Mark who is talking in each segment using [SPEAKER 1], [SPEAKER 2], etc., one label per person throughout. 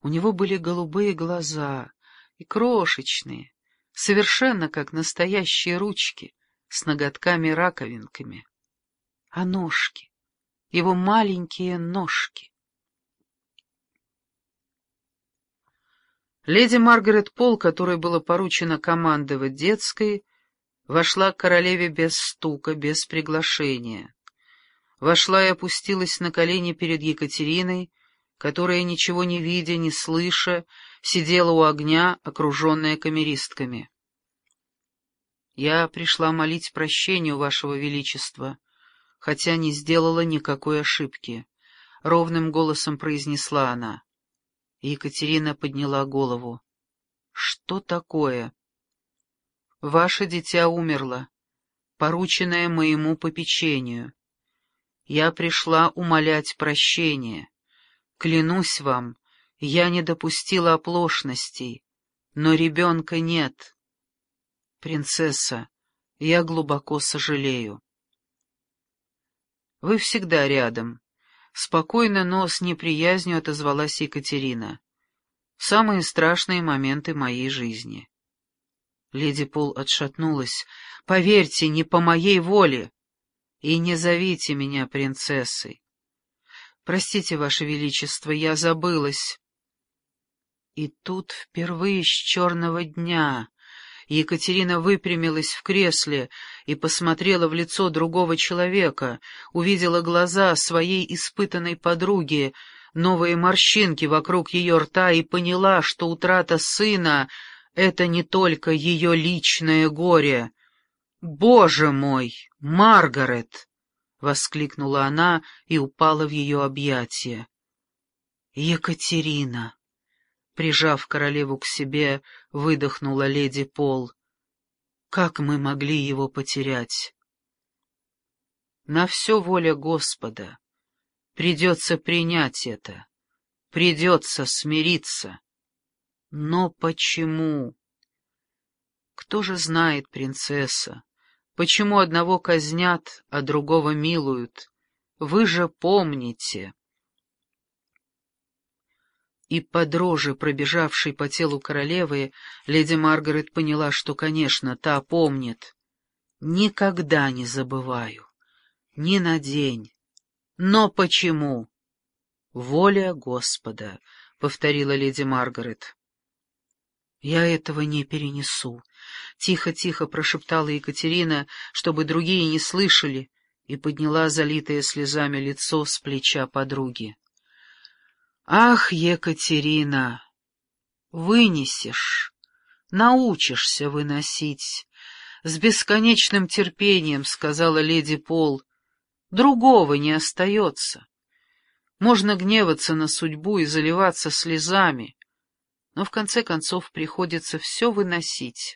[SPEAKER 1] У него были голубые глаза и крошечные, совершенно как настоящие ручки с ноготками-раковинками. А ножки, его маленькие ножки. Леди Маргарет Пол, которой было поручено командовать детской, вошла к королеве без стука, без приглашения. Вошла и опустилась на колени перед Екатериной, которая, ничего не видя, не слыша, сидела у огня, окруженная камеристками. «Я пришла молить прощения у вашего величества, хотя не сделала никакой ошибки», — ровным голосом произнесла она. Екатерина подняла голову. «Что такое?» «Ваше дитя умерло, порученное моему попечению. Я пришла умолять прощения. Клянусь вам, я не допустила оплошностей, но ребенка нет. Принцесса, я глубоко сожалею». «Вы всегда рядом», — спокойно, но с неприязнью отозвалась Екатерина. «В самые страшные моменты моей жизни». Леди Пол отшатнулась. «Поверьте, не по моей воле. И не зовите меня принцессой. Простите, Ваше Величество, я забылась». И тут впервые с черного дня Екатерина выпрямилась в кресле и посмотрела в лицо другого человека, увидела глаза своей испытанной подруги, новые морщинки вокруг ее рта и поняла, что утрата сына — это не только ее личное горе. «Боже мой, Маргарет!» — воскликнула она и упала в ее объятия. «Екатерина!» — прижав королеву к себе, выдохнула леди Пол. «Как мы могли его потерять?» «На все воля Господа. Придется принять это. Придется смириться. Но почему?» «Кто же знает, принцесса, почему одного казнят, а другого милуют? Вы же помните». И по дрожи, пробежавшей по телу королевы, леди Маргарет поняла, что, конечно, та помнит. «Никогда не забываю. Ни на день. Но почему?» «Воля Господа», — повторила леди Маргарет. «Я этого не перенесу», — тихо-тихо прошептала Екатерина, чтобы другие не слышали, и подняла залитое слезами лицо с плеча подруги. «Ах, Екатерина, вынесешь, научишься выносить, с бесконечным терпением», — сказала леди Пол. «Другого не остается. Можно гневаться на судьбу и заливаться слезами, но в конце концов приходится все выносить».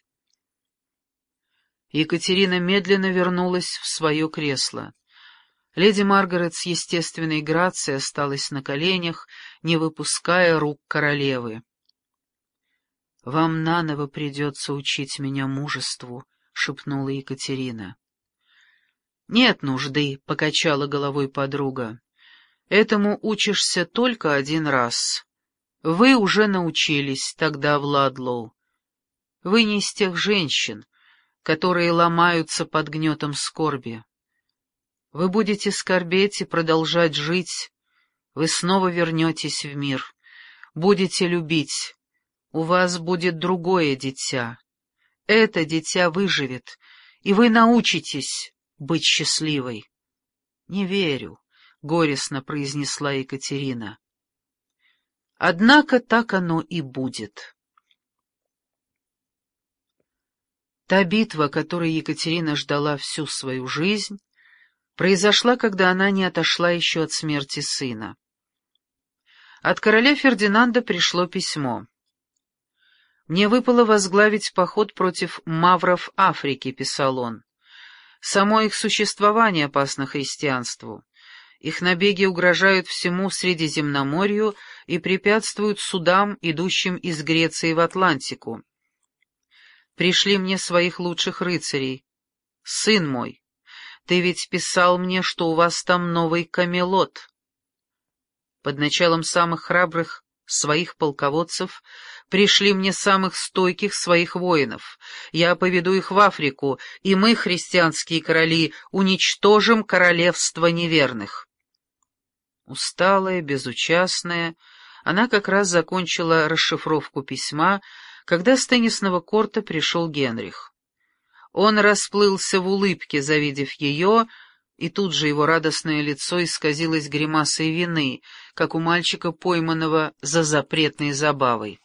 [SPEAKER 1] Екатерина медленно вернулась в свое кресло. Леди Маргарет с естественной грацией осталась на коленях, не выпуская рук королевы. «Вам наново придется учить меня мужеству», — шепнула Екатерина. «Нет нужды», — покачала головой подруга. «Этому учишься только один раз. Вы уже научились тогда в Ладлоу. Вы не из тех женщин, которые ломаются под гнетом скорби. Вы будете скорбеть и продолжать жить, вы снова вернетесь в мир, будете любить, у вас будет другое дитя. Это дитя выживет, и вы научитесь быть счастливой». «Не верю», — горестно произнесла Екатерина. «Однако так оно и будет». Та битва, которой Екатерина ждала всю свою жизнь, произошла, когда она не отошла еще от смерти сына. От короля Фердинанда пришло письмо. «Мне выпало возглавить поход против мавров Африки», — писал он. «Само их существование опасно христианству. Их набеги угрожают всему Средиземноморью и препятствуют судам, идущим из Греции в Атлантику. Пришли мне своих лучших рыцарей. Сын мой, ты ведь писал мне, что у вас там новый Камелот. Под началом самых храбрых своих полководцев, пришли мне самых стойких своих воинов. Я поведу их в Африку, и мы, христианские короли, уничтожим королевство неверных». Усталая, безучастная, она как раз закончила расшифровку письма, когда с теннисного корта пришел Генрих. Он расплылся в улыбке, завидев ее, и тут же его радостное лицо исказилось гримасой вины, как у мальчика, пойманного за запретной забавой.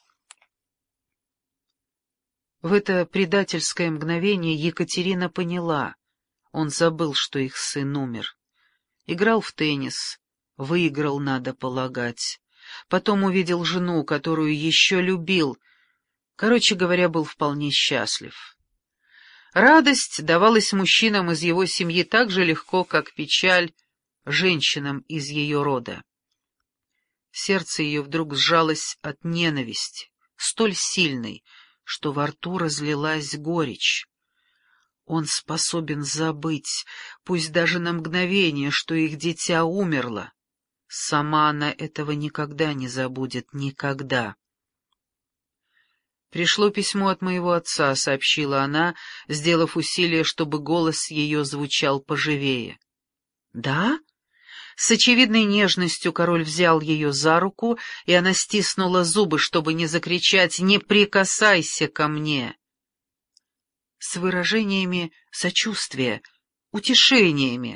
[SPEAKER 1] В это предательское мгновение Екатерина поняла. Он забыл, что их сын умер. Играл в теннис, выиграл, надо полагать. Потом увидел жену, которую еще любил. Короче говоря, был вполне счастлив. Радость давалась мужчинам из его семьи так же легко, как печаль женщинам из ее рода. Сердце ее вдруг сжалось от ненависти, столь сильной, что во рту разлилась горечь. Он способен забыть, пусть даже на мгновение, что их дитя умерло. Сама она этого никогда не забудет, никогда. «Пришло письмо от моего отца», — сообщила она, сделав усилие, чтобы голос ее звучал поживее. «Да?» С очевидной нежностью король взял ее за руку, и она стиснула зубы, чтобы не закричать «Не прикасайся ко мне!» с выражениями сочувствия, утешениями.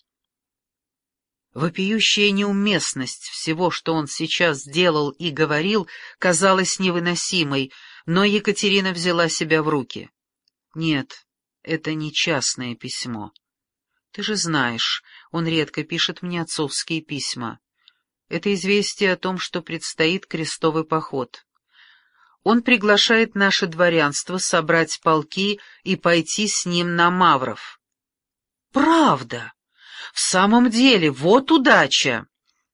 [SPEAKER 1] Вопиющая неуместность всего, что он сейчас делал и говорил, казалась невыносимой, но Екатерина взяла себя в руки. «Нет, это не частное письмо. Ты же знаешь, он редко пишет мне отцовские письма. Это известие о том, что предстоит крестовый поход. Он приглашает наше дворянство собрать полки и пойти с ним на Мавров». «Правда? В самом деле, вот удача!»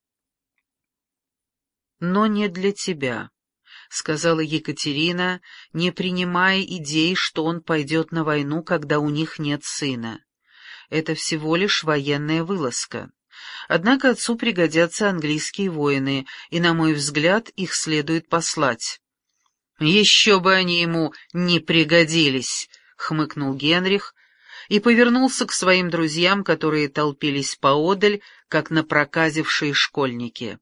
[SPEAKER 1] «Но не для тебя», — сказала Екатерина, не принимая идей, что он пойдет на войну, когда у них нет сына. «Это всего лишь военная вылазка. Однако отцу пригодятся английские воины, и, на мой взгляд, их следует послать». «Еще бы они ему не пригодились», — хмыкнул Генрих и повернулся к своим друзьям, которые толпились поодаль, как напроказившие школьники.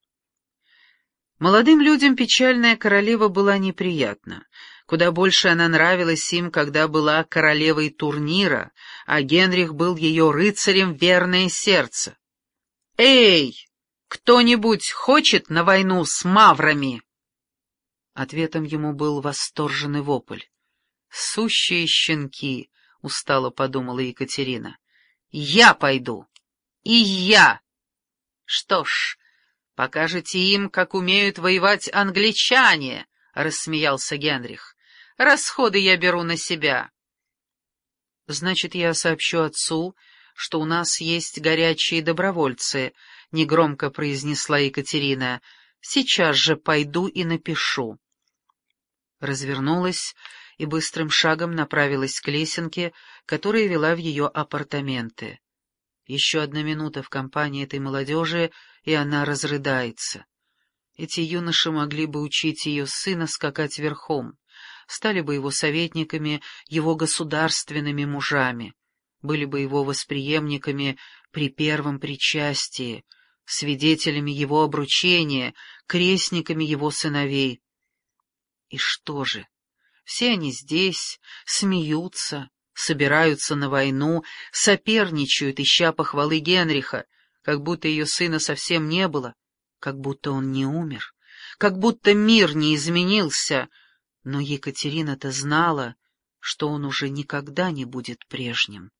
[SPEAKER 1] Молодым людям печальная королева была неприятна. Куда больше она нравилась им, когда была королевой турнира, а Генрих был ее рыцарем верное сердце. «Эй, кто-нибудь хочет на войну с маврами?» Ответом ему был восторженный вопль. «Сущие щенки!» — устало подумала Екатерина. «Я пойду! И я! Что ж, покажете им, как умеют воевать англичане!» — рассмеялся Генрих. «Расходы я беру на себя». «Значит, я сообщу отцу, что у нас есть горячие добровольцы», — негромко произнесла Екатерина. «Сейчас же пойду и напишу». Развернулась и быстрым шагом направилась к лесенке, которая вела в ее апартаменты. Еще одна минута в компании этой молодежи, и она разрыдается. Эти юноши могли бы учить ее сына скакать верхом, стали бы его советниками, его государственными мужами, были бы его восприемниками при первом причастии, свидетелями его обручения, крестниками его сыновей. И что же? Все они здесь, смеются, собираются на войну, соперничают, ища похвалы Генриха, как будто ее сына совсем не было, как будто он не умер, как будто мир не изменился, но Екатерина-то знала, что он уже никогда не будет прежним.